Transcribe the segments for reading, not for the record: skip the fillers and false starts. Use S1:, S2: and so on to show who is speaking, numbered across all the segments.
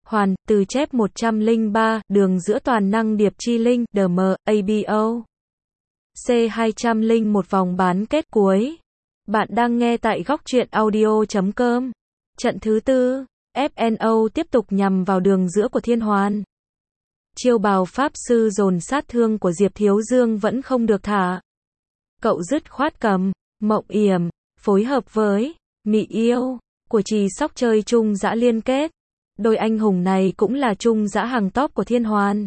S1: Hoàn, từ chép 103, đường giữa toàn năng điệp chi linh, DM, ABO. C201 vòng bán kết cuối. Bạn đang nghe tại góc truyện audio.com. Trận thứ tư, FNO tiếp tục nhằm vào đường giữa của Thiên Hoàn. Chiêu bào pháp sư dồn sát thương của Diệp Thiếu Dương vẫn không được thả. Cậu dứt khoát cầm, Mộng Yểm, phối hợp với Mị Yêu của Trì Sóc chơi chung dã liên kết. Đôi anh hùng này cũng là chung dã hàng top của Thiên Hoàn.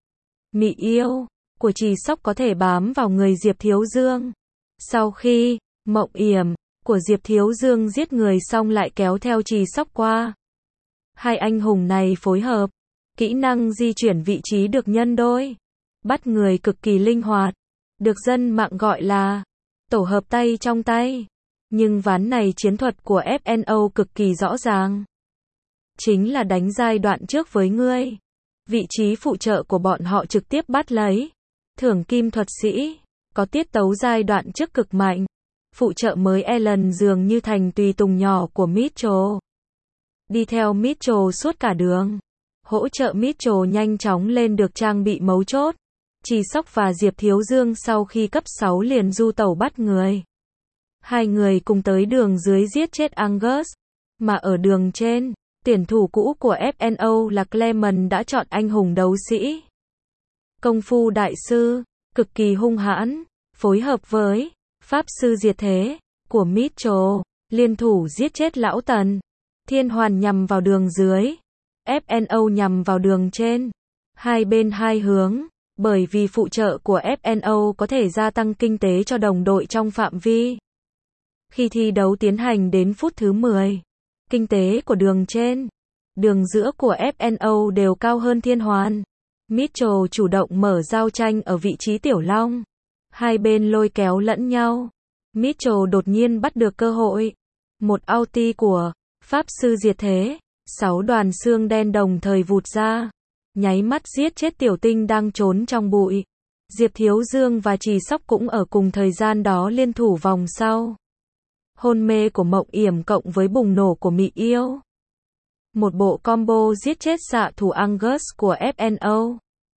S1: Mị Yêu của Trì Sóc có thể bám vào người Diệp Thiếu Dương. Sau khi Mộng Yểm của Diệp Thiếu Dương giết người xong lại kéo theo Trì Sóc qua. Hai anh hùng này phối hợp, kỹ năng di chuyển vị trí được nhân đôi, bắt người cực kỳ linh hoạt, được dân mạng gọi là tổ hợp tay trong tay. Nhưng ván này chiến thuật của FNO cực kỳ rõ ràng. Chính là đánh giai đoạn trước với ngươi. Vị trí phụ trợ của bọn họ trực tiếp bắt lấy. Thưởng kim thuật sĩ, có tiết tấu giai đoạn trước cực mạnh. Phụ trợ mới Ellen dường như thành tùy tùng nhỏ của Mitchell. Đi theo Mitchell suốt cả đường. Hỗ trợ Mitchell nhanh chóng lên được trang bị mấu chốt. Trì Sóc và Diệp Thiếu Dương sau khi cấp 6 liền du tẩu bắt người. Hai người cùng tới đường dưới giết chết Angus. Mà ở đường trên, tuyển thủ cũ của FNO là Clement đã chọn anh hùng đấu sĩ. Công phu đại sư, cực kỳ hung hãn, phối hợp với Pháp sư diệt thế của Mitchell, liên thủ giết chết Lão Tần. Thiên Hoàn nhằm vào đường dưới, FNO nhằm vào đường trên. Hai bên hai hướng, bởi vì phụ trợ của FNO có thể gia tăng kinh tế cho đồng đội trong phạm vi. Khi thi đấu tiến hành đến phút thứ 10, kinh tế của đường trên, đường giữa của FNO đều cao hơn Thiên Hoàn. Mitchell chủ động mở giao tranh ở vị trí tiểu long. Hai bên lôi kéo lẫn nhau. Mitchell đột nhiên bắt được cơ hội. Một ulti của Pháp sư diệt thế, 6 đoàn xương đen đồng thời vụt ra. Nháy mắt giết chết tiểu tinh đang trốn trong bụi. Diệp Thiếu Dương và Trì Sóc cũng ở cùng thời gian đó liên thủ vòng sau. Hôn mê của Mộng Yểm cộng với bùng nổ của Mị Yêu. Một bộ combo giết chết xạ thủ Angus của FNO.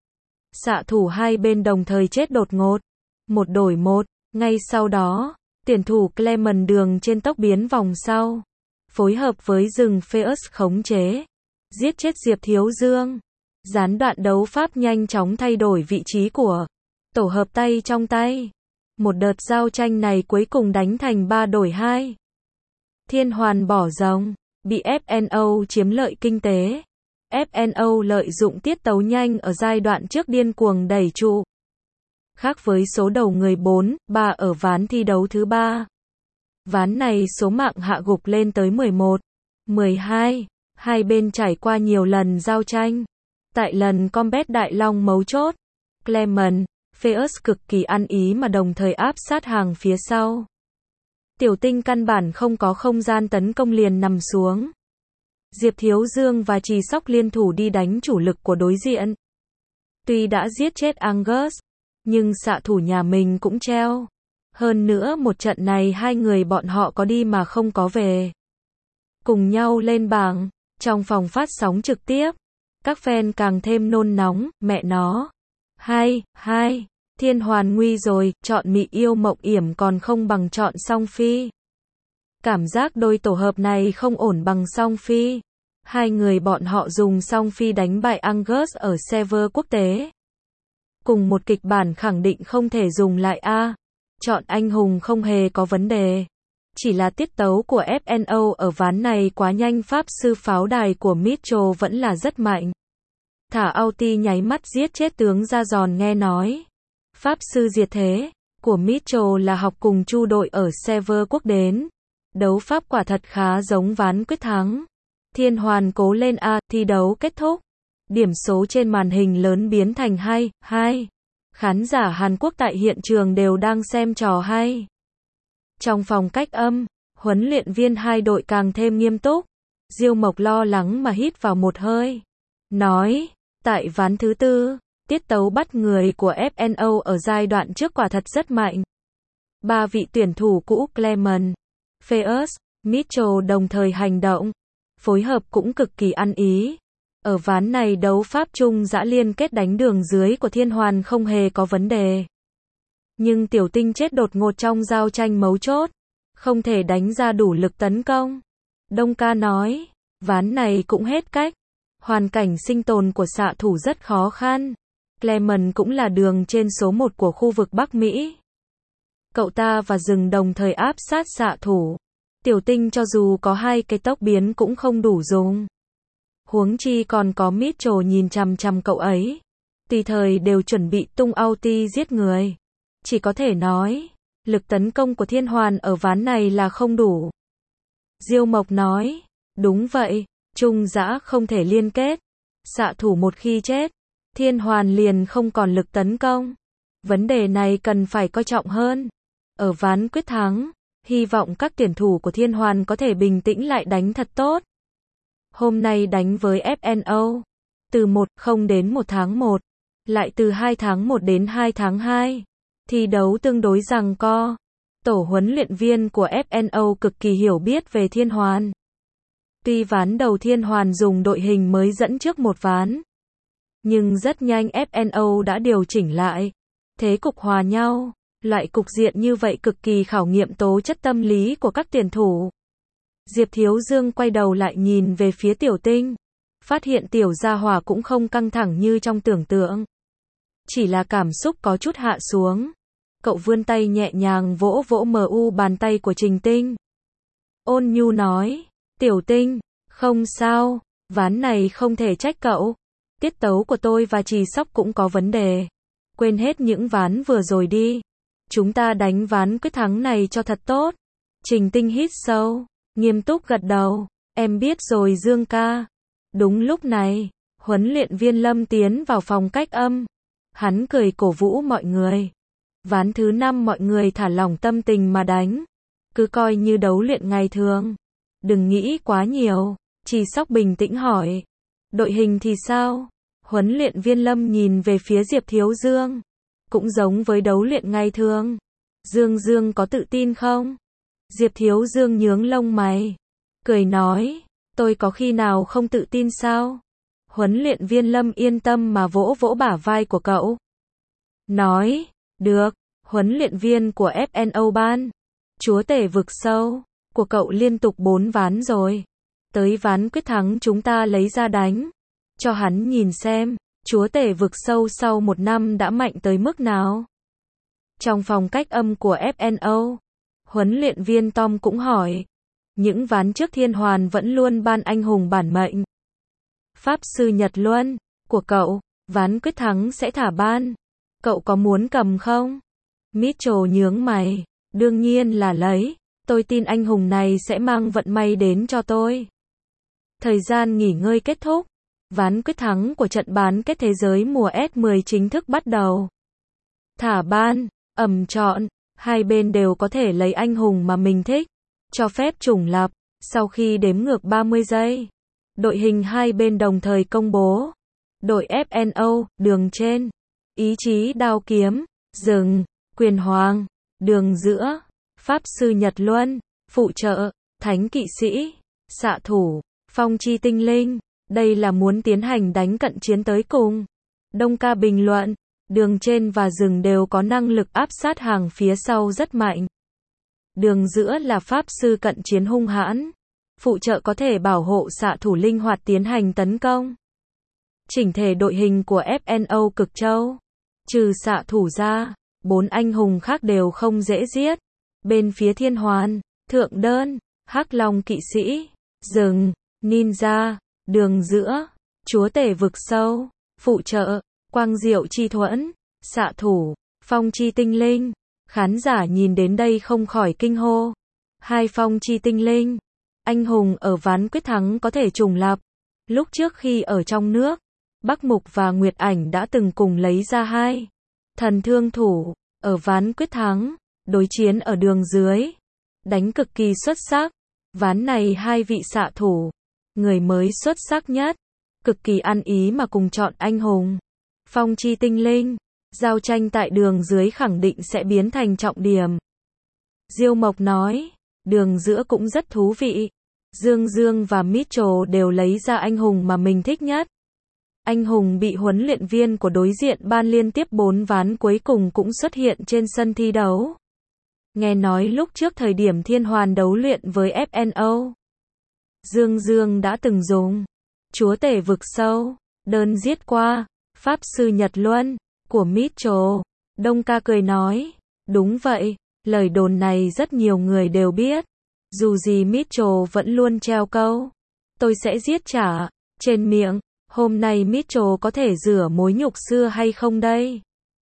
S1: Xạ thủ hai bên đồng thời chết đột ngột. Một đổi một. Ngay sau đó, tuyển thủ Clement đường trên tốc biến vòng sau. Phối hợp với rừng Phaeus khống chế. Giết chết Diệp Thiếu Dương. Gián đoạn đấu pháp nhanh chóng thay đổi vị trí của tổ hợp tay trong tay. Một đợt giao tranh này cuối cùng đánh thành 3 đổi 2. Thiên Hoàn bỏ rồng, bị FNO chiếm lợi kinh tế. FNO lợi dụng tiết tấu nhanh ở giai đoạn trước điên cuồng đẩy trụ. Khác với số đầu người 4-3 ở ván thi đấu thứ 3. Ván này số mạng hạ gục lên tới 11, 12. Hai bên trải qua nhiều lần giao tranh. Tại lần combat đại long mấu chốt, Clement, Phaeus cực kỳ ăn ý mà đồng thời áp sát hàng phía sau. Tiểu tinh căn bản không có không gian tấn công liền nằm xuống. Diệp Thiếu Dương và Trì Sóc liên thủ đi đánh chủ lực của đối diện. Tuy đã giết chết Angus, nhưng xạ thủ nhà mình cũng treo. Hơn nữa một trận này hai người bọn họ có đi mà không có về. Cùng nhau lên bảng, trong phòng phát sóng trực tiếp. Các fan càng thêm nôn nóng, mẹ nó. Hai, Thiên Hoàn nguy rồi, chọn Mị Yêu Mộng Yểm còn không bằng chọn Song Phi. Cảm giác đôi tổ hợp này không ổn bằng Song Phi. Hai người bọn họ dùng Song Phi đánh bại Angus ở server quốc tế. Cùng một kịch bản khẳng định không thể dùng lại a. Chọn anh hùng không hề có vấn đề. Chỉ là tiết tấu của FNO ở ván này quá nhanh. Pháp sư pháo đài của Mitchell vẫn là rất mạnh. Thả ulti nháy mắt giết chết tướng da giòn nghe nói. Pháp sư diệt thế của Mitchell là học cùng Chu đội ở server quốc đến. Đấu pháp quả thật khá giống ván quyết thắng. Thiên Hoàn cố lên a, thi đấu kết thúc. Điểm số trên màn hình lớn biến thành 2. Khán giả Hàn Quốc tại hiện trường đều đang xem trò hay. Trong phòng cách âm, huấn luyện viên hai đội càng thêm nghiêm túc. Diêu Mộc lo lắng mà hít vào một hơi. Nói, tại ván thứ tư, tiết tấu bắt người của FNO ở giai đoạn trước quả thật rất mạnh. Ba vị tuyển thủ cũ Clement, Phaeus, Mitchell đồng thời hành động. Phối hợp cũng cực kỳ ăn ý. Ở ván này đấu pháp trung dã liên kết đánh đường dưới của Thiên Hoàn không hề có vấn đề. Nhưng Tiểu Tinh chết đột ngột trong giao tranh mấu chốt, không thể đánh ra đủ lực tấn công. Đông Ca nói, ván này cũng hết cách. Hoàn cảnh sinh tồn của xạ thủ rất khó khăn. Clement cũng là đường trên số 1 của khu vực Bắc Mỹ. Cậu ta và rừng đồng thời áp sát xạ thủ. Tiểu Tinh cho dù có 2 cái tốc biến cũng không đủ dùng. Huống chi còn có Mitchell nhìn chằm chằm cậu ấy. Tùy thời đều chuẩn bị tung ulti giết người. Chỉ có thể nói, lực tấn công của Thiên Hoàn ở ván này là không đủ. Diêu Mộc nói, đúng vậy, trung dã không thể liên kết. Xạ thủ một khi chết, Thiên Hoàn liền không còn lực tấn công. Vấn đề này cần phải coi trọng hơn. Ở ván quyết thắng, hy vọng các tuyển thủ của Thiên Hoàn có thể bình tĩnh lại đánh thật tốt. Hôm nay đánh với FNO, từ 1-0 đến 1 tháng 1, lại từ 2 tháng 1 đến 2 tháng 2. Thi đấu tương đối giằng co. Tổ huấn luyện viên của FNO cực kỳ hiểu biết về Thiên Hoàn. Tuy ván đầu Thiên Hoàn dùng đội hình mới dẫn trước một ván, nhưng rất nhanh FNO đã điều chỉnh lại. Thế cục hòa nhau, loại cục diện như vậy cực kỳ khảo nghiệm tố chất tâm lý của các tuyển thủ. Diệp Thiếu Dương quay đầu lại nhìn về phía Tiểu Tinh, phát hiện tiểu gia hỏa cũng không căng thẳng như trong tưởng tượng. Chỉ là cảm xúc có chút hạ xuống. Cậu vươn tay nhẹ nhàng vỗ vỗ mu bàn tay của Trình Tinh. Ôn nhu nói, Tiểu Tinh, không sao, ván này không thể trách cậu. Tiết tấu của tôi và Trì Sóc cũng có vấn đề. Quên hết những ván vừa rồi đi. Chúng ta đánh ván quyết thắng này cho thật tốt. Trình Tinh hít sâu, nghiêm túc gật đầu. Em biết rồi Dương ca. Đúng lúc này, huấn luyện viên Lâm tiến vào phòng cách âm. Hắn cười cổ vũ mọi người. Ván thứ 5 mọi người thả lỏng tâm tình mà đánh. Cứ coi như đấu luyện ngày thường. Đừng nghĩ quá nhiều. Trì Sóc bình tĩnh hỏi. Đội hình thì sao? Huấn luyện viên Lâm nhìn về phía Diệp Thiếu Dương. Cũng giống với đấu luyện ngày thường. Dương có tự tin không? Diệp Thiếu Dương nhướng lông mày. Cười nói. Tôi có khi nào không tự tin sao? Huấn luyện viên Lâm yên tâm mà vỗ vỗ bả vai của cậu. Nói. Được. Huấn luyện viên của FNO ban. Chúa tể vực sâu. Của cậu liên tục 4 ván rồi. Tới ván quyết thắng chúng ta lấy ra đánh. Cho hắn nhìn xem. Chúa tể vực sâu sau 1 năm đã mạnh tới mức nào. Trong phòng cách âm của FNO, huấn luyện viên Tom cũng hỏi. Những ván trước Thiên Hoàn vẫn luôn ban anh hùng bản mệnh. Pháp sư Nhật Luân, của cậu, ván quyết thắng sẽ thả ban. Cậu có muốn cầm không? Mitchell nhướng mày. Đương nhiên là lấy. Tôi tin anh hùng này sẽ mang vận may đến cho tôi. Thời gian nghỉ ngơi kết thúc. Ván quyết thắng của trận bán kết thế giới mùa S10 chính thức bắt đầu. Thả ban, chọn, hai bên đều có thể lấy anh hùng mà mình thích. Cho phép trùng lập, sau khi đếm ngược 30 giây. Đội hình hai bên đồng thời công bố. Đội FNO, đường trên. Ý chí đao kiếm, rừng, quyền hoàng, đường giữa. Pháp sư Nhật Luân, phụ trợ, thánh kỵ sĩ, xạ thủ, phong chi tinh linh. Đây là muốn tiến hành đánh cận chiến tới cùng. Đông Ca bình luận, đường trên và rừng đều có năng lực áp sát hàng phía sau rất mạnh. Đường giữa là pháp sư cận chiến hung hãn. Phụ trợ có thể bảo hộ xạ thủ linh hoạt tiến hành tấn công. Chỉnh thể đội hình của FNO cực châu. Trừ xạ thủ ra, 4 anh hùng khác đều không dễ giết. Bên phía Thiên Hoàn, Thượng Đơn, Hắc Long kỵ sĩ, rừng, ninja, đường giữa, chúa tể vực sâu, phụ trợ, quang diệu chi thuẫn, xạ thủ, phong chi tinh linh. Khán giả nhìn đến đây không khỏi kinh hô. Hai phong chi tinh linh, anh hùng ở ván quyết thắng có thể trùng lập. Lúc trước khi ở trong nước, Bắc Mục và Nguyệt Ảnh đã từng cùng lấy ra 2 thần thương thủ, ở ván quyết thắng, đối chiến ở đường dưới. Đánh cực kỳ xuất sắc. Ván này 2 vị xạ thủ, người mới xuất sắc nhất, cực kỳ ăn ý mà cùng chọn anh hùng. Phong chi tinh linh, giao tranh tại đường dưới khẳng định sẽ biến thành trọng điểm. Diêu Mộc nói, đường giữa cũng rất thú vị. Dương và Mitchell đều lấy ra anh hùng mà mình thích nhất. Anh hùng bị huấn luyện viên của đối diện ban liên tiếp 4 ván cuối cùng cũng xuất hiện trên sân thi đấu. Nghe nói lúc trước thời điểm Thiên Hoàn đấu luyện với FNO, Dương Dương đã từng dùng chúa tể vực sâu, đơn giết qua Pháp sư Nhật Luân của Mitchell. Đông ca cười nói, đúng vậy, lời đồn này rất nhiều người đều biết. Dù gì Mitchell vẫn luôn treo câu, tôi sẽ giết trả, trên miệng. Hôm nay Mitchell có thể rửa mối nhục xưa hay không đây?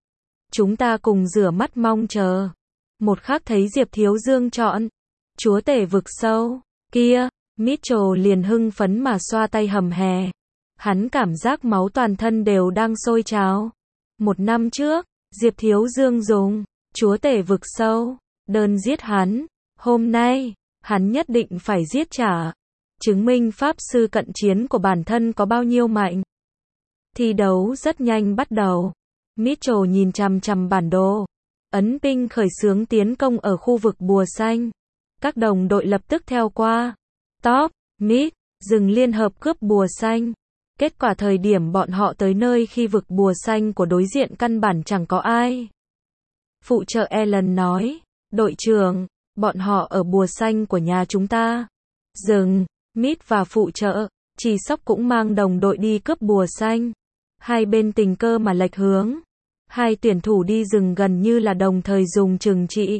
S1: Chúng ta cùng rửa mắt mong chờ. Một khắc thấy Diệp Thiếu Dương chọn chúa tể vực sâu, kia, Mitchell liền hưng phấn mà xoa tay hầm hè. Hắn cảm giác máu toàn thân đều đang sôi trào. 1 năm trước, Diệp Thiếu Dương dùng chúa tể vực sâu, đơn giết hắn. Hôm nay, hắn nhất định phải giết trả, chứng minh pháp sư cận chiến của bản thân có bao nhiêu mạnh. Thi đấu rất nhanh bắt đầu. Mitchell nhìn chằm chằm bản đồ, ấn ping khởi xướng tiến công ở khu vực bùa xanh. Các đồng đội lập tức theo qua. Top, mid, dừng liên hợp cướp bùa xanh. Kết quả thời điểm bọn họ tới nơi khi vực bùa xanh của đối diện căn bản chẳng có ai. Phụ trợ Ellen nói, đội trưởng, bọn họ ở bùa xanh của nhà chúng ta. Dừng, mid và phụ trợ, Chỉ Sóc cũng mang đồng đội đi cướp bùa xanh. Hai bên tình cờ mà lệch hướng. Hai tuyển thủ đi rừng gần như là đồng thời dùng trừng trị.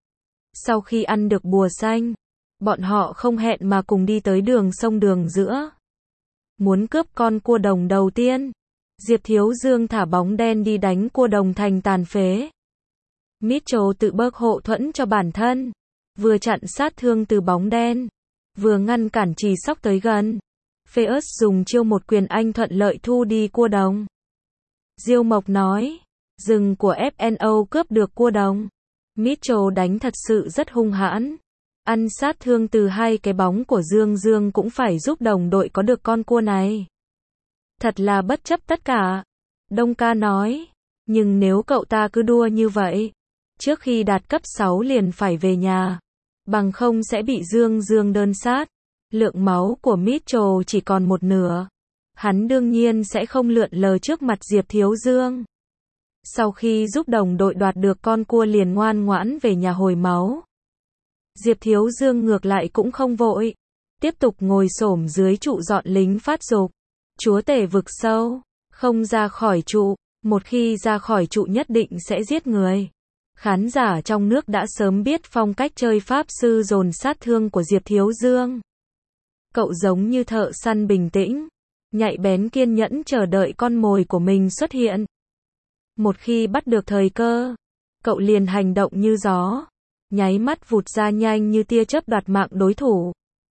S1: Sau khi ăn được bùa xanh, bọn họ không hẹn mà cùng đi tới đường sông đường giữa. Muốn cướp con cua đồng đầu tiên. Diệp Thiếu Dương thả bóng đen đi đánh cua đồng thành tàn phế. Mitchell tự bớt hộ thuẫn cho bản thân, vừa chặn sát thương từ bóng đen, vừa ngăn cản Chỉ Sóc tới gần. Phaeus dùng chiêu một quyền anh thuận lợi thu đi cua đồng. Diêu Mộc nói, rừng của FNO cướp được cua đồng. Mitchell đánh thật sự rất hung hãn. Ăn sát thương từ hai cái bóng của Dương Dương cũng phải giúp đồng đội có được con cua này. Thật là bất chấp tất cả. Đông ca nói, nhưng nếu cậu ta cứ đua như vậy, trước khi đạt cấp 6 liền phải về nhà, bằng không sẽ bị Dương Dương đơn sát. Lượng máu của Mitchell chỉ còn 1/2. Hắn đương nhiên sẽ không lượn lờ trước mặt Diệp Thiếu Dương. Sau khi giúp đồng đội đoạt được con cua liền ngoan ngoãn về nhà hồi máu. Diệp Thiếu Dương ngược lại cũng không vội, tiếp tục ngồi xổm dưới trụ dọn lính phát dục. Chúa tể vực sâu, không ra khỏi trụ, một khi ra khỏi trụ nhất định sẽ giết người. Khán giả trong nước đã sớm biết phong cách chơi pháp sư dồn sát thương của Diệp Thiếu Dương. Cậu giống như thợ săn bình tĩnh, nhạy bén kiên nhẫn chờ đợi con mồi của mình xuất hiện. Một khi bắt được thời cơ, cậu liền hành động như gió, nháy mắt vụt ra nhanh như tia chớp đoạt mạng đối thủ.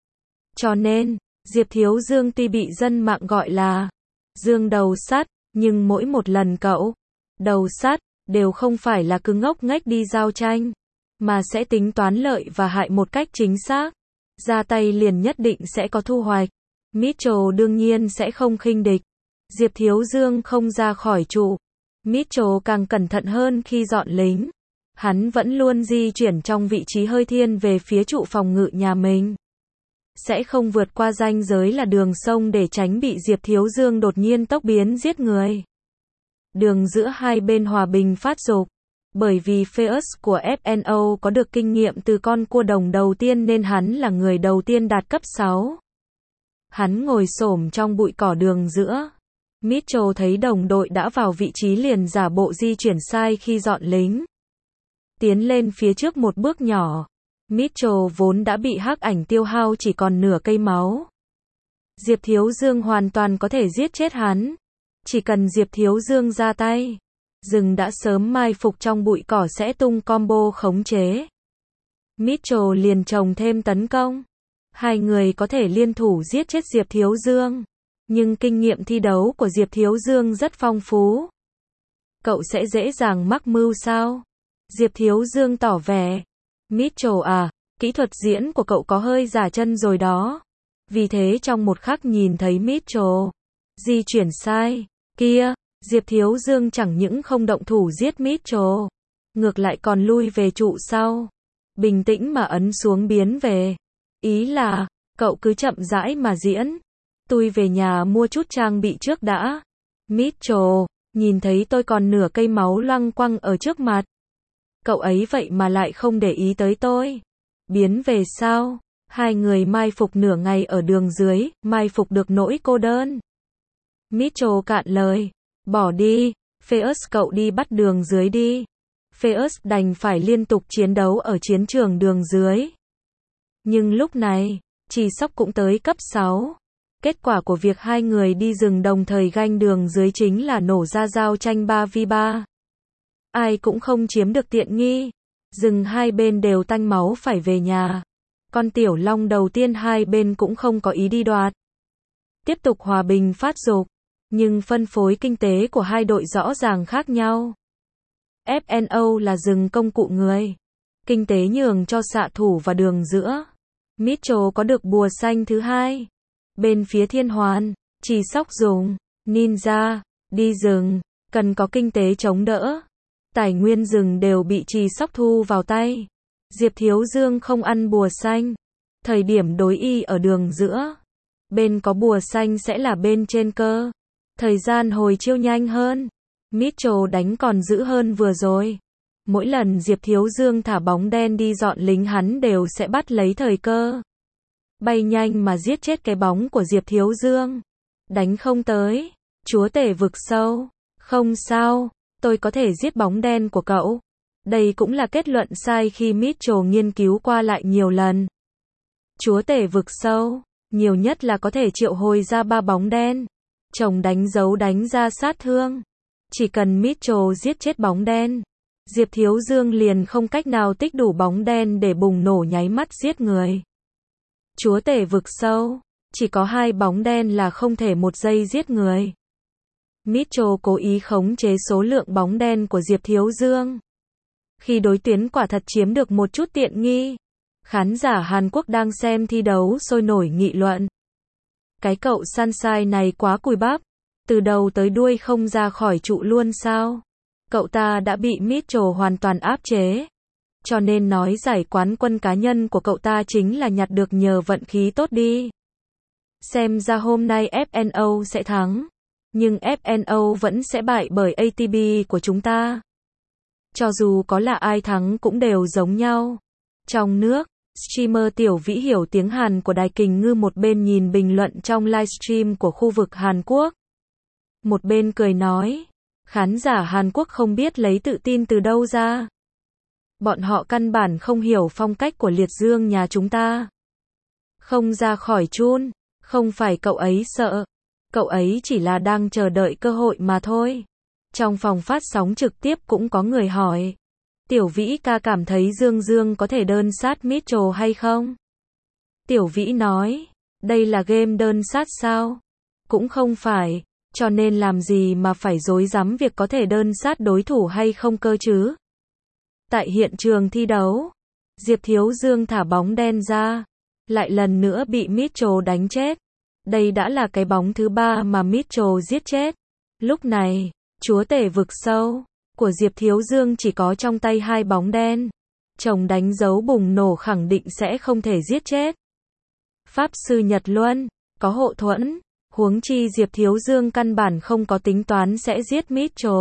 S1: Cho nên, Diệp Thiếu Dương tuy bị dân mạng gọi là Dương đầu sắt, nhưng mỗi một lần cậu đầu sắt đều không phải là cứ ngốc nghếch đi giao tranh, mà sẽ tính toán lợi và hại một cách chính xác. Ra tay liền nhất định sẽ có thu hoạch. Mitchell đương nhiên sẽ không khinh địch. Diệp Thiếu Dương không ra khỏi trụ. Mitchell càng cẩn thận hơn khi dọn lính. Hắn vẫn luôn di chuyển trong vị trí hơi thiên về phía trụ phòng ngự nhà mình. Sẽ không vượt qua ranh giới là đường sông để tránh bị Diệp Thiếu Dương đột nhiên tốc biến giết người. Đường giữa hai bên hòa bình phát dục. Bởi vì Phaeus của FNO có được kinh nghiệm từ con cua đồng đầu tiên nên hắn là người đầu tiên đạt cấp 6. Hắn ngồi xổm trong bụi cỏ đường giữa. Mitchell thấy đồng đội đã vào vị trí liền giả bộ di chuyển sai khi dọn lính. Tiến lên phía trước một bước nhỏ. Mitchell vốn đã bị hắc ảnh tiêu hao chỉ còn nửa cây máu. Diệp Thiếu Dương hoàn toàn có thể giết chết hắn. Chỉ cần Diệp Thiếu Dương ra tay, rừng đã sớm mai phục trong bụi cỏ sẽ tung combo khống chế. Mitchell liền trồng thêm tấn công. Hai người có thể liên thủ giết chết Diệp Thiếu Dương. Nhưng kinh nghiệm thi đấu của Diệp Thiếu Dương rất phong phú. Cậu sẽ dễ dàng mắc mưu sao? Diệp Thiếu Dương tỏ vẻ. Mitchell à, kỹ thuật diễn của cậu có hơi giả chân rồi đó. Vì thế trong một khắc nhìn thấy Mitchell di chuyển sai, kia, Diệp Thiếu Dương chẳng những không động thủ giết Mitchell, ngược lại còn lui về trụ sau. Bình tĩnh mà ấn xuống biến về. Ý là, cậu cứ chậm rãi mà diễn. Tôi về nhà mua chút trang bị trước đã. Mitchell, nhìn thấy tôi còn nửa cây máu loăng quăng ở trước mặt. Cậu ấy vậy mà lại không để ý tới tôi. Biến về sau, hai người mai phục nửa ngày ở đường dưới, mai phục được nỗi cô đơn. Mitchell cạn lời, bỏ đi, Phaeus cậu đi bắt đường dưới đi. Phaeus đành phải liên tục chiến đấu ở chiến trường đường dưới. Nhưng lúc này, Trì Sóc cũng tới cấp 6. Kết quả của việc hai người đi rừng đồng thời ganh đường dưới chính là nổ ra giao tranh 3v3. Ai cũng không chiếm được tiện nghi. Rừng hai bên đều tanh máu phải về nhà. Con tiểu long đầu tiên hai bên cũng không có ý đi đoạt. Tiếp tục hòa bình phát dục. Nhưng phân phối kinh tế của hai đội rõ ràng khác nhau. FNO là rừng công cụ người. Kinh tế nhường cho xạ thủ và đường giữa. Mitchell có được bùa xanh thứ hai. Bên phía Thiên Hoàn, Trì Sóc dùng ninja, đi rừng, cần có kinh tế chống đỡ. Tài nguyên rừng đều bị Trì Sóc thu vào tay. Diệp Thiếu Dương không ăn bùa xanh. Thời điểm đối y ở đường giữa. Bên có bùa xanh sẽ là bên trên cơ. Thời gian hồi chiêu nhanh hơn. Mitchell đánh còn dữ hơn vừa rồi. Mỗi lần Diệp Thiếu Dương thả bóng đen đi dọn lính hắn đều sẽ bắt lấy thời cơ. Bay nhanh mà giết chết cái bóng của Diệp Thiếu Dương. Đánh không tới. Chúa tể vực sâu. Không sao, tôi có thể giết bóng đen của cậu. Đây cũng là kết luận sai khi Mitchell nghiên cứu qua lại nhiều lần. Chúa tể vực sâu, nhiều nhất là có thể triệu hồi ra 3 bóng đen. Chồng đánh dấu đánh ra sát thương. Chỉ cần Mitchell giết chết bóng đen, Diệp Thiếu Dương liền không cách nào tích đủ bóng đen để bùng nổ nháy mắt giết người. Chúa tể vực sâu, chỉ có 2 bóng đen là không thể 1 giây giết người. Mitchell cố ý khống chế số lượng bóng đen của Diệp Thiếu Dương. Khi đối tuyến quả thật chiếm được một chút tiện nghi, khán giả Hàn Quốc đang xem thi đấu sôi nổi nghị luận. Cái cậu Sunshine này quá cùi bắp, từ đầu tới đuôi không ra khỏi trụ luôn sao? Cậu ta đã bị Mitchell hoàn toàn áp chế. Cho nên nói giải quán quân cá nhân của cậu ta chính là nhặt được nhờ vận khí tốt đi. Xem ra hôm nay FNO sẽ thắng. Nhưng FNO vẫn sẽ bại bởi ATB của chúng ta. Cho dù có là ai thắng cũng đều giống nhau. Trong nước, streamer Tiểu Vĩ hiểu tiếng Hàn của Đài Kình Ngư một bên nhìn bình luận trong livestream của khu vực Hàn Quốc. Một bên cười nói, khán giả Hàn Quốc không biết lấy tự tin từ đâu ra. Bọn họ căn bản không hiểu phong cách của Liệt Dương nhà chúng ta. Không ra khỏi chun, không phải cậu ấy sợ. Cậu ấy chỉ là đang chờ đợi cơ hội mà thôi. Trong phòng phát sóng trực tiếp cũng có người hỏi. Tiểu Vĩ ca cảm thấy Dương Dương có thể đơn sát Mitchell hay không? Tiểu Vĩ nói, đây là game đơn sát sao? Cũng không phải, cho nên làm gì mà phải rối rắm việc có thể đơn sát đối thủ hay không cơ chứ? Tại hiện trường thi đấu, Diệp Thiếu Dương thả bóng đen ra, lại lần nữa bị Mitchell đánh chết. Đây đã là cái bóng thứ 3 mà Mitchell giết chết. Lúc này, chúa tể vực sâu của Diệp Thiếu Dương chỉ có trong tay 2 bóng đen. Chồng đánh dấu bùng nổ khẳng định sẽ không thể giết chết. Pháp sư Nhật Luân, có hộ thuẫn, huống chi Diệp Thiếu Dương căn bản không có tính toán sẽ giết Mitchell.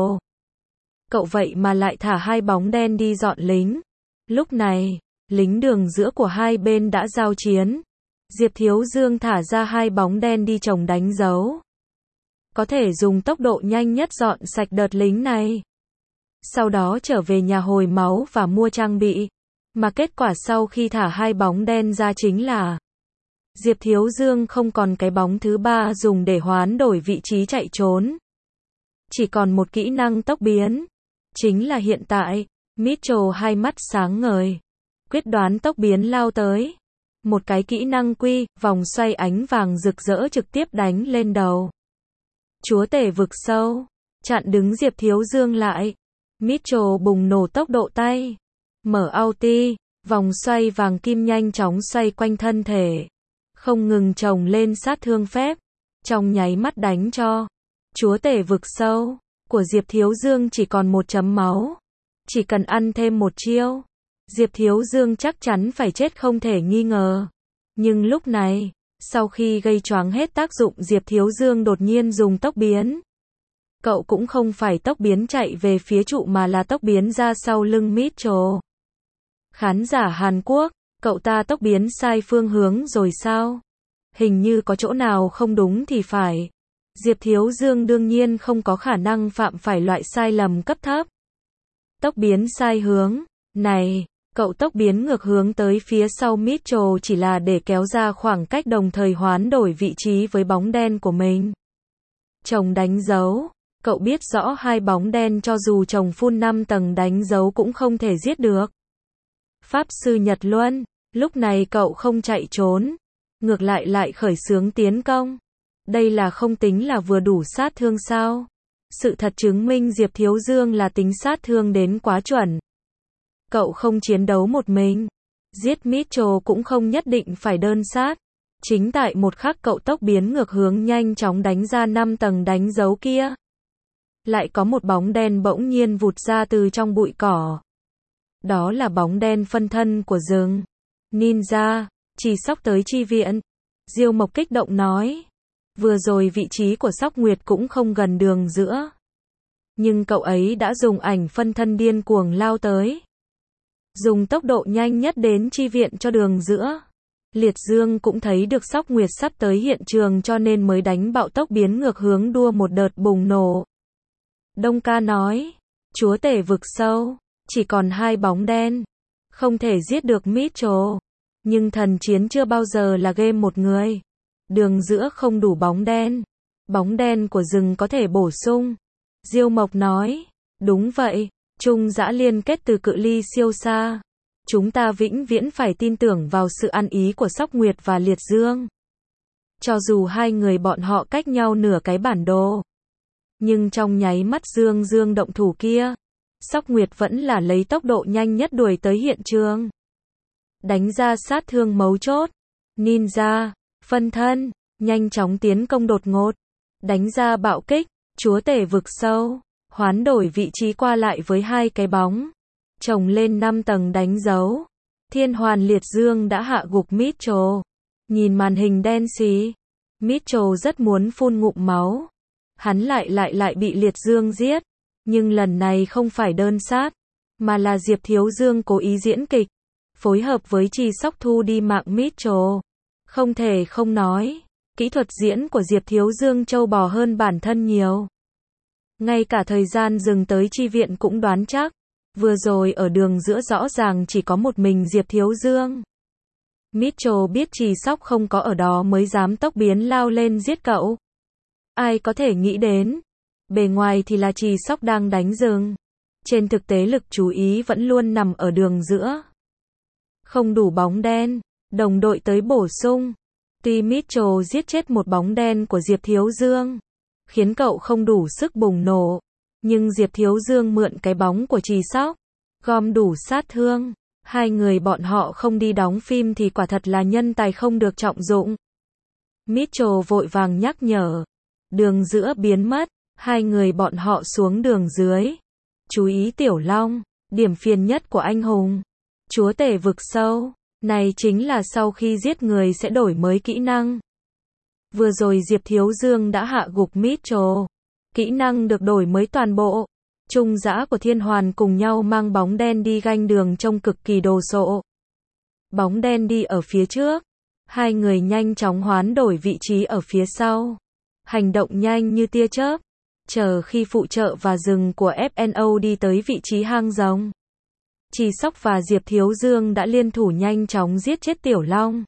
S1: Cậu vậy mà lại thả 2 bóng đen đi dọn lính. Lúc này, lính đường giữa của hai bên đã giao chiến. Diệp Thiếu Dương thả ra 2 bóng đen đi chồng đánh dấu. Có thể dùng tốc độ nhanh nhất dọn sạch đợt lính này. Sau đó trở về nhà hồi máu và mua trang bị. Mà kết quả sau khi thả 2 bóng đen ra chính là Diệp Thiếu Dương không còn cái bóng thứ 3 dùng để hoán đổi vị trí chạy trốn. Chỉ còn một kỹ năng tốc biến. Chính là hiện tại, Mitchell hai mắt sáng ngời. Quyết đoán tốc biến lao tới. Một cái kỹ năng quy, vòng xoay ánh vàng rực rỡ trực tiếp đánh lên đầu. Chúa tể vực sâu, chặn đứng Diệp Thiếu Dương lại. Mitchell bùng nổ tốc độ tay. Mở ulti, vòng xoay vàng kim nhanh chóng xoay quanh thân thể. Không ngừng chồng lên sát thương phép. Trong nháy mắt đánh cho chúa tể vực sâu của Diệp Thiếu Dương chỉ còn 1 chấm máu. Chỉ cần ăn thêm 1 chiêu, Diệp Thiếu Dương chắc chắn phải chết không thể nghi ngờ. Nhưng lúc này, sau khi gây choáng hết tác dụng Diệp Thiếu Dương đột nhiên dùng tốc biến. Cậu cũng không phải tốc biến chạy về phía trụ mà là tốc biến ra sau lưng Mitchell. Khán giả Hàn Quốc, cậu ta tốc biến sai phương hướng rồi sao? Hình như có chỗ nào không đúng thì phải. Diệp Thiếu Dương đương nhiên không có khả năng phạm phải loại sai lầm cấp thấp. Tốc biến sai hướng. Này, cậu tốc biến ngược hướng tới phía sau Mitchell chỉ là để kéo ra khoảng cách đồng thời hoán đổi vị trí với bóng đen của mình. Chồng đánh dấu. Cậu biết rõ hai bóng đen cho dù chồng phun 5 tầng đánh dấu cũng không thể giết được. Pháp sư Nhật Luân, lúc này cậu không chạy trốn, ngược lại khởi xướng tiến công. Đây là không tính là vừa đủ sát thương sao? Sự thật chứng minh Diệp Thiếu Dương là tính sát thương đến quá chuẩn. Cậu không chiến đấu một mình. Giết Mitchell cũng không nhất định phải đơn sát. Chính tại một khắc cậu tốc biến ngược hướng nhanh chóng đánh ra 5 tầng đánh dấu kia. Lại có một bóng đen bỗng nhiên vụt ra từ trong bụi cỏ. Đó là bóng đen phân thân của rừng. Ninja, chỉ sóc tới chi viện. Diêu Mộc kích động nói. Vừa rồi vị trí của Sóc Nguyệt cũng không gần đường giữa. Nhưng cậu ấy đã dùng ảnh phân thân điên cuồng lao tới. Dùng tốc độ nhanh nhất đến chi viện cho đường giữa. Liệt Dương cũng thấy được Sóc Nguyệt sắp tới hiện trường cho nên mới đánh bạo tốc biến ngược hướng đua một đợt bùng nổ. Đông Ca nói, chúa tể vực sâu, chỉ còn 2 bóng đen, không thể giết được Mitchell. Nhưng thần chiến chưa bao giờ là game một người. Đường giữa không đủ bóng đen của rừng có thể bổ sung. Diêu Mộc nói, đúng vậy, chung dã liên kết từ cự ly siêu xa. Chúng ta vĩnh viễn phải tin tưởng vào sự ăn ý của Sóc Nguyệt và Liệt Dương. Cho dù hai người bọn họ cách nhau nửa cái bản đồ. Nhưng trong nháy mắt Dương động thủ kia, Sóc Nguyệt vẫn là lấy tốc độ nhanh nhất đuổi tới hiện trường. Đánh ra sát thương mấu chốt. Ninja, phân thân, nhanh chóng tiến công đột ngột. Đánh ra bạo kích, chúa tể vực sâu, hoán đổi vị trí qua lại với 2 cái bóng. Chồng lên 5 tầng đánh dấu. Thiên Hoàn Liệt Dương đã hạ gục Mitchell. Nhìn màn hình đen xì. Mitchell rất muốn phun ngụm máu. Hắn lại bị Liệt Dương giết. Nhưng lần này không phải đơn sát. Mà là Diệp Thiếu Dương cố ý diễn kịch. Phối hợp với Trì Sóc thu đi mạng Mitchell. Không thể không nói. Kỹ thuật diễn của Diệp Thiếu Dương trâu bò hơn bản thân nhiều. Ngay cả thời gian dừng tới chi viện cũng đoán chắc. Vừa rồi ở đường giữa rõ ràng chỉ có một mình Diệp Thiếu Dương. Mitchell biết Trì Sóc không có ở đó mới dám tốc biến lao lên giết cậu. Ai có thể nghĩ đến. Bề ngoài thì là Trì Sóc đang đánh rừng. Trên thực tế lực chú ý vẫn luôn nằm ở đường giữa. Không đủ bóng đen. Đồng đội tới bổ sung. Tuy Mitchell giết chết một bóng đen của Diệp Thiếu Dương. Khiến cậu không đủ sức bùng nổ. Nhưng Diệp Thiếu Dương mượn cái bóng của Trì Sóc. Gom đủ sát thương. Hai người bọn họ không đi đóng phim thì quả thật là nhân tài không được trọng dụng. Mitchell vội vàng nhắc nhở. Đường giữa biến mất. Hai người bọn họ xuống đường dưới. Chú ý Tiểu Long. Điểm phiền nhất của anh hùng. Chúa tể vực sâu. Này chính là sau khi giết người sẽ đổi mới kỹ năng. Vừa rồi Diệp Thiếu Dương đã hạ gục Mitchell. Kỹ năng được đổi mới toàn bộ. Trung dã của Thiên Hoàn cùng nhau mang bóng đen đi ganh đường trông cực kỳ đồ sộ. Bóng đen đi ở phía trước. Hai người nhanh chóng hoán đổi vị trí ở phía sau. Hành động nhanh như tia chớp. Chờ khi phụ trợ và rừng của FNO đi tới vị trí hang rồng. Trì Sóc và Diệp Thiếu Dương đã liên thủ nhanh chóng giết chết Tiểu Long.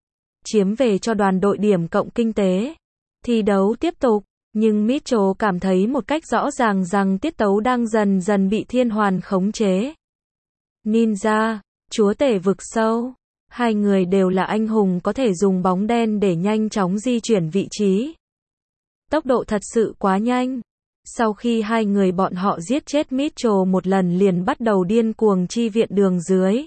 S1: Chiếm về cho đoàn đội điểm cộng kinh tế. Thi đấu tiếp tục. Nhưng Mitchell cảm thấy một cách rõ ràng rằng tiết tấu đang dần dần bị Thiên Hoàn khống chế. Ninja, chúa tể vực sâu. Hai người đều là anh hùng có thể dùng bóng đen để nhanh chóng di chuyển vị trí. Tốc độ thật sự quá nhanh. Sau khi hai người bọn họ giết chết Mitchell một lần liền bắt đầu điên cuồng chi viện đường dưới.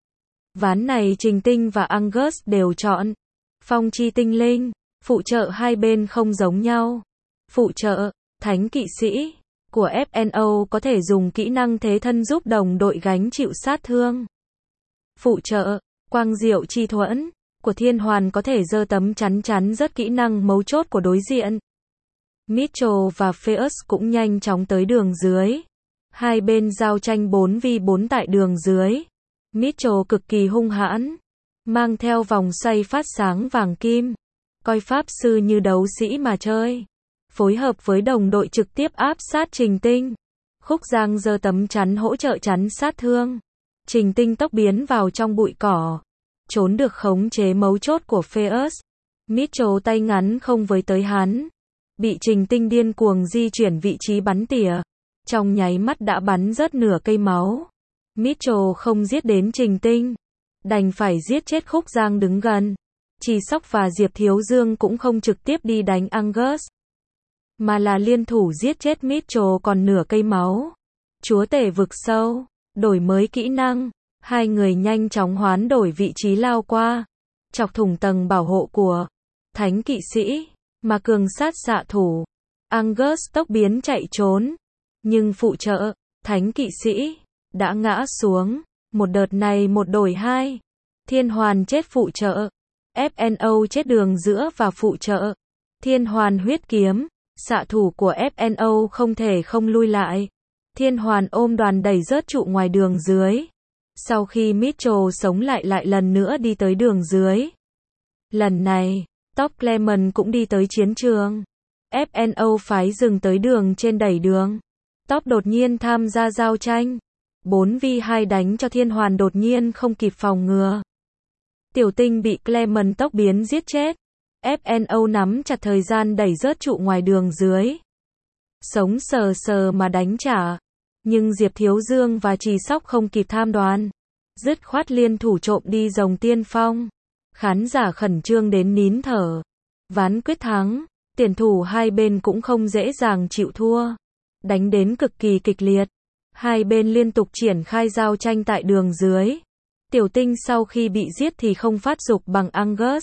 S1: Ván này Trình Tinh và Angus đều chọn. Phong chi tinh linh. Phụ trợ hai bên không giống nhau. Phụ trợ, thánh kỵ sĩ, của FNO có thể dùng kỹ năng thế thân giúp đồng đội gánh chịu sát thương. Phụ trợ, quang diệu chi thuẫn, của Thiên Hoàn có thể giơ tấm chắn rất kỹ năng mấu chốt của đối diện. Mitchell và Phaeus cũng nhanh chóng tới đường dưới. Hai bên giao tranh 4v4 tại đường dưới. Mitchell cực kỳ hung hãn, mang theo vòng xoay phát sáng vàng kim, coi pháp sư như đấu sĩ mà chơi. Phối hợp với đồng đội trực tiếp áp sát Trình Tinh. Khúc Giang giơ tấm chắn hỗ trợ chắn sát thương. Trình Tinh tốc biến vào trong bụi cỏ, trốn được khống chế mấu chốt của Phaeus. Mitchell tay ngắn không với tới hắn, bị Trình Tinh điên cuồng di chuyển vị trí bắn tỉa, trong nháy mắt đã bắn rớt nửa cây máu. Mitchell không giết đến Trình Tinh, đành phải giết chết Khúc Giang đứng gần. Trì Sóc và Diệp Thiếu Dương cũng không trực tiếp đi đánh Angus, mà là liên thủ giết chết Mitchell còn nửa cây máu. Chúa tể vực sâu, đổi mới kỹ năng, hai người nhanh chóng hoán đổi vị trí lao qua, chọc thủng tầng bảo hộ của Thánh kỵ sĩ, mà cường sát xạ thủ. Angus tốc biến chạy trốn, nhưng phụ trợ, Thánh kỵ sĩ, đã ngã xuống. Một đợt này một đổi hai. Thiên Hoàn chết phụ trợ, FNO chết đường giữa và phụ trợ. Thiên Hoàn huyết kiếm, xạ thủ của FNO không thể không lui lại. Thiên Hoàn ôm đoàn đẩy rớt trụ ngoài đường dưới. Sau khi Mitchell sống lại lần nữa đi tới đường dưới. Lần này, Top Clement cũng đi tới chiến trường. FNO phái dừng tới đường trên đẩy đường. Top đột nhiên tham gia giao tranh. 4v2 đánh cho Thiên Hoàn đột nhiên không kịp phòng ngừa. Tiểu Tinh bị Clement tốc biến giết chết. FNO nắm chặt thời gian đẩy rớt trụ ngoài đường dưới. Sống sờ sờ mà đánh trả. Nhưng Diệp Thiếu Dương và Trì Sóc không kịp tham đoán. Dứt khoát liên thủ trộm đi rồng tiên phong. Khán giả khẩn trương đến nín thở. Ván quyết thắng, tiền thủ hai bên cũng không dễ dàng chịu thua. Đánh đến cực kỳ kịch liệt. Hai bên liên tục triển khai giao tranh tại đường dưới. Tiểu Tinh sau khi bị giết thì không phát dục bằng Angus.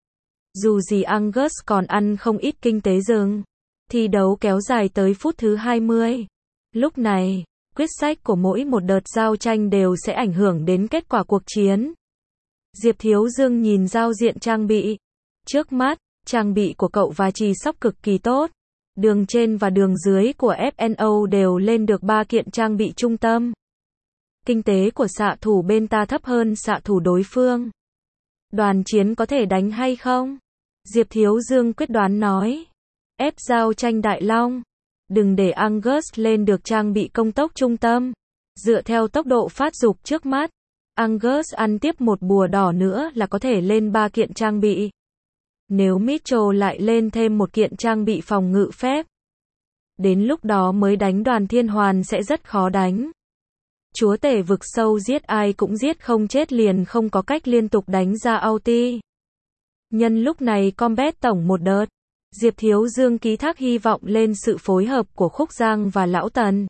S1: Dù gì Angus còn ăn không ít kinh tế rừng. Thi đấu kéo dài tới phút thứ 20. Lúc này, quyết sách của mỗi một đợt giao tranh đều sẽ ảnh hưởng đến kết quả cuộc chiến. Diệp Thiếu Dương nhìn giao diện trang bị. Trước mắt, trang bị của cậu và Trì Sóc cực kỳ tốt. Đường trên và đường dưới của FNO đều lên được 3 kiện trang bị trung tâm. Kinh tế của xạ thủ bên ta thấp hơn xạ thủ đối phương. Đoàn chiến có thể đánh hay không? Diệp Thiếu Dương quyết đoán nói. Ép giao tranh Đại Long. Đừng để Angus lên được trang bị công tốc trung tâm. Dựa theo tốc độ phát dục trước mắt, Angus ăn tiếp một bùa đỏ nữa là có thể lên 3 kiện trang bị. Nếu Mitchell lại lên thêm một kiện trang bị phòng ngự phép, đến lúc đó mới đánh đoàn Thiên Hoàn sẽ rất khó đánh. Chúa tể vực sâu giết ai cũng giết không chết liền không có cách liên tục đánh ra ulti. Nhân lúc này combat tổng một đợt, Diệp Thiếu Dương ký thác hy vọng lên sự phối hợp của Khúc Giang và Lão Tần.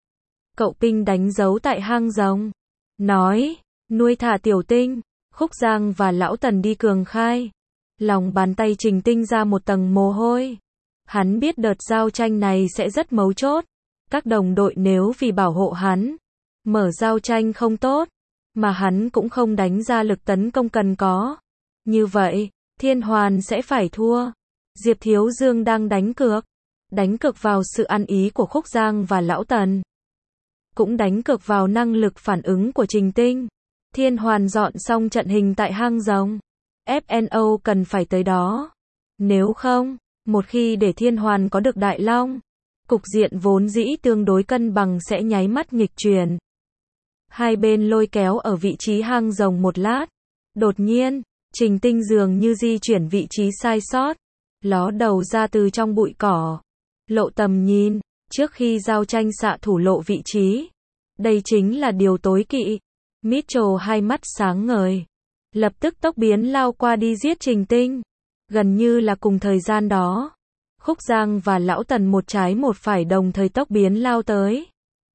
S1: Cậu Pinh đánh dấu tại hang rồng, nói, nuôi thả Tiểu Tinh. Khúc Giang và Lão Tần đi cường khai. Lòng bàn tay Trình Tinh ra một tầng mồ hôi. Hắn biết đợt giao tranh này sẽ rất mấu chốt. Các đồng đội nếu vì bảo hộ hắn, mở giao tranh không tốt, mà hắn cũng không đánh ra lực tấn công cần có. Như vậy, Thiên Hoàn sẽ phải thua. Diệp Thiếu Dương đang đánh cược vào sự ăn ý của Khúc Giang và Lão Tần. Cũng đánh cược vào năng lực phản ứng của Trình Tinh. Thiên Hoàn dọn xong trận hình tại hang rồng. FNO cần phải tới đó. Nếu không, một khi để Thiên Hoàn có được Đại Long, cục diện vốn dĩ tương đối cân bằng sẽ nháy mắt nghịch chuyển. Hai bên lôi kéo ở vị trí hang rồng một lát. Đột nhiên, Trình Tinh dường như di chuyển vị trí sai sót. Ló đầu ra từ trong bụi cỏ. Lộ tầm nhìn, trước khi giao tranh xạ thủ lộ vị trí. Đây chính là điều tối kỵ. Mitchell hai mắt sáng ngời. Lập tức tốc biến lao qua đi giết Trình Tinh. Gần như là cùng thời gian đó, Khúc Giang và Lão Tần một trái một phải đồng thời tốc biến lao tới.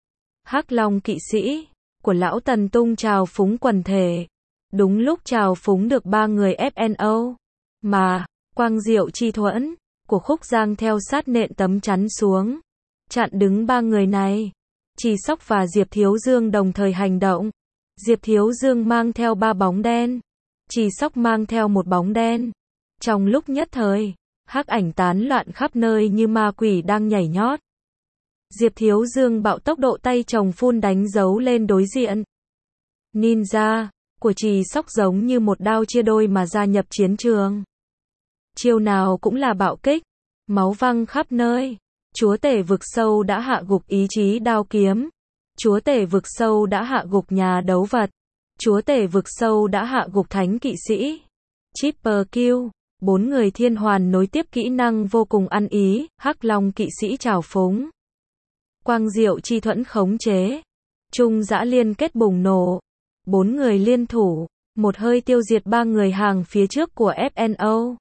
S1: Hắc Long kỵ sĩ của Lão Tần tung trào phúng quần thể. Đúng lúc trào phúng được 3 người FNO. Mà, quang diệu chi thuẫn của Khúc Giang theo sát nện tấm chắn xuống. Chặn đứng 3 người này. Trì Sóc và Diệp Thiếu Dương đồng thời hành động. Diệp Thiếu Dương mang theo 3 bóng đen. Trì Sóc mang theo 1 bóng đen. Trong lúc nhất thời, hắc ảnh tán loạn khắp nơi như ma quỷ đang nhảy nhót. Diệp Thiếu Dương bạo tốc độ tay chồng phun đánh dấu lên đối diện. Ninja của Trì Sóc giống như một đao chia đôi mà gia nhập chiến trường. Chiêu nào cũng là bạo kích, máu văng khắp nơi. Chúa tể vực sâu đã hạ gục ý chí đao kiếm. Chúa tể vực sâu đã hạ gục nhà đấu vật. Chúa tể vực sâu đã hạ gục thánh kỵ sĩ. Triple kill. 4 người thiên hoàn nối tiếp kỹ năng vô cùng ăn ý, hắc long kỵ sĩ trào phúng. Quang diệu chi thuẫn khống chế. Trung dã liên kết bùng nổ. 4 người liên thủ, một hơi tiêu diệt 3 người hàng phía trước của FNO.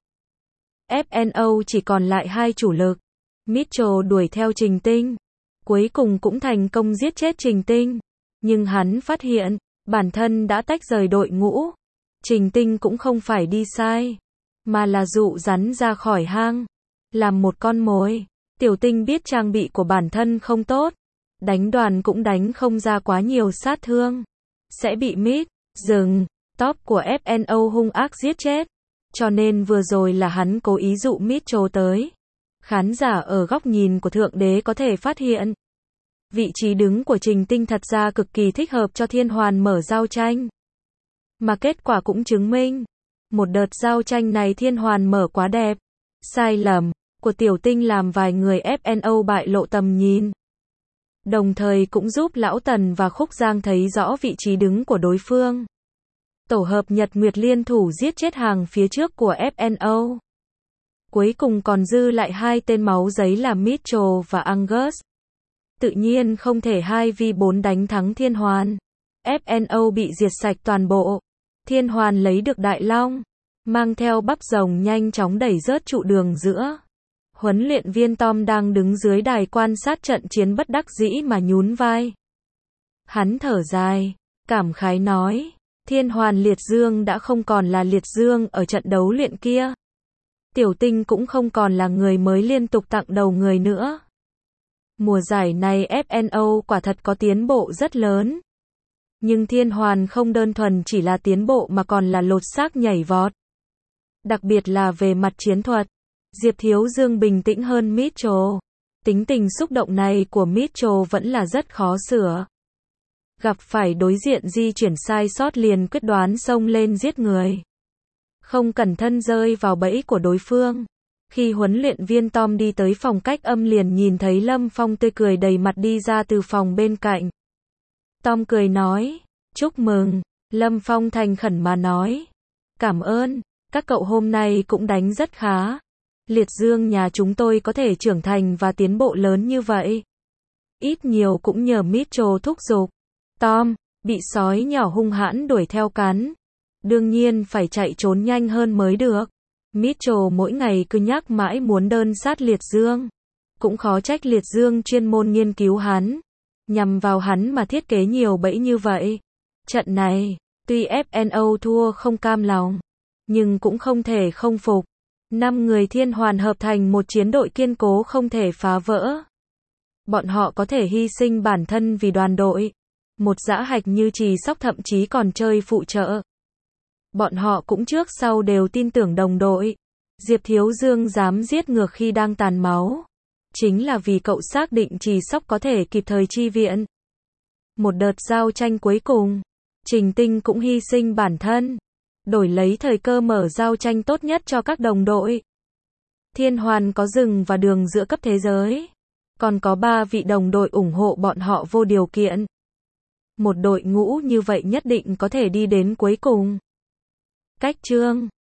S1: FNO chỉ còn lại 2 chủ lực. Mitchell đuổi theo Trình Tinh. Cuối cùng cũng thành công giết chết Trình Tinh. Nhưng hắn phát hiện, bản thân đã tách rời đội ngũ. Trình Tinh cũng không phải đi sai, mà là dụ rắn ra khỏi hang. Làm một con mồi. Tiểu Tinh biết trang bị của bản thân không tốt. Đánh đoàn cũng đánh không ra quá nhiều sát thương. Sẽ bị mid, rừng, top của FNO hung ác giết chết. Cho nên vừa rồi là hắn cố ý dụ Mitchell tới. Khán giả ở góc nhìn của Thượng Đế có thể phát hiện. Vị trí đứng của Trình Tinh thật ra cực kỳ thích hợp cho Thiên Hoàn mở giao tranh. Mà kết quả cũng chứng minh. Một đợt giao tranh này Thiên Hoàn mở quá đẹp. Sai lầm của Tiểu Tinh làm vài người FNO bại lộ tầm nhìn. Đồng thời cũng giúp Lão Tần và Khúc Giang thấy rõ vị trí đứng của đối phương. Tổ hợp Nhật Nguyệt liên thủ giết chết hàng phía trước của FNO. Cuối cùng còn dư lại 2 tên máu giấy là Mitchell và Angus. Tự nhiên không thể 2v4 đánh thắng Thiên Hoàn. FNO bị diệt sạch toàn bộ. Thiên Hoàn lấy được Đại Long, mang theo bắp rồng nhanh chóng đẩy rớt trụ đường giữa. Huấn luyện viên Tom đang đứng dưới đài quan sát trận chiến bất đắc dĩ mà nhún vai. Hắn thở dài, cảm khái nói, Thiên Hoàn Liệt Dương đã không còn là Liệt Dương ở trận đấu luyện kia. Tiểu Tinh cũng không còn là người mới liên tục tặng đầu người nữa. Mùa giải này FNO quả thật có tiến bộ rất lớn. Nhưng Thiên Hoàn không đơn thuần chỉ là tiến bộ mà còn là lột xác nhảy vọt. Đặc biệt là về mặt chiến thuật. Diệp Thiếu Dương bình tĩnh hơn Mitchell. Tính tình xúc động này của Mitchell vẫn là rất khó sửa. Gặp phải đối diện di chuyển sai sót liền quyết đoán xông lên giết người. Không cẩn thận rơi vào bẫy của đối phương. Khi huấn luyện viên Tom đi tới phòng cách âm liền nhìn thấy Lâm Phong tươi cười đầy mặt đi ra từ phòng bên cạnh. Tom cười nói, chúc mừng. Lâm Phong thành khẩn mà nói, cảm ơn, các cậu hôm nay cũng đánh rất khá. Liệt Dương nhà chúng tôi có thể trưởng thành và tiến bộ lớn như vậy. Ít nhiều cũng nhờ Mitchell thúc giục. Tom, bị sói nhỏ hung hãn đuổi theo cắn. Đương nhiên phải chạy trốn nhanh hơn mới được. Mitchell mỗi ngày cứ nhắc mãi muốn đơn sát Liệt Dương. Cũng khó trách Liệt Dương chuyên môn nghiên cứu hắn. Nhằm vào hắn mà thiết kế nhiều bẫy như vậy. Trận này, tuy FNO thua không cam lòng, nhưng cũng không thể không phục. 5 người Thiên Hoàn hợp thành một chiến đội kiên cố không thể phá vỡ. Bọn họ có thể hy sinh bản thân vì đoàn đội. Một dã hạch như Trì Sóc thậm chí còn chơi phụ trợ. Bọn họ cũng trước sau đều tin tưởng đồng đội. Diệp Thiếu Dương dám giết ngược khi đang tàn máu. Chính là vì cậu xác định Trì Sóc có thể kịp thời chi viện. Một đợt giao tranh cuối cùng, Trình Tinh cũng hy sinh bản thân. Đổi lấy thời cơ mở giao tranh tốt nhất cho các đồng đội. Thiên Hoàn có rừng và đường giữa cấp thế giới. Còn có 3 vị đồng đội ủng hộ bọn họ vô điều kiện. Một đội ngũ như vậy nhất định có thể đi đến cuối cùng. Cách chương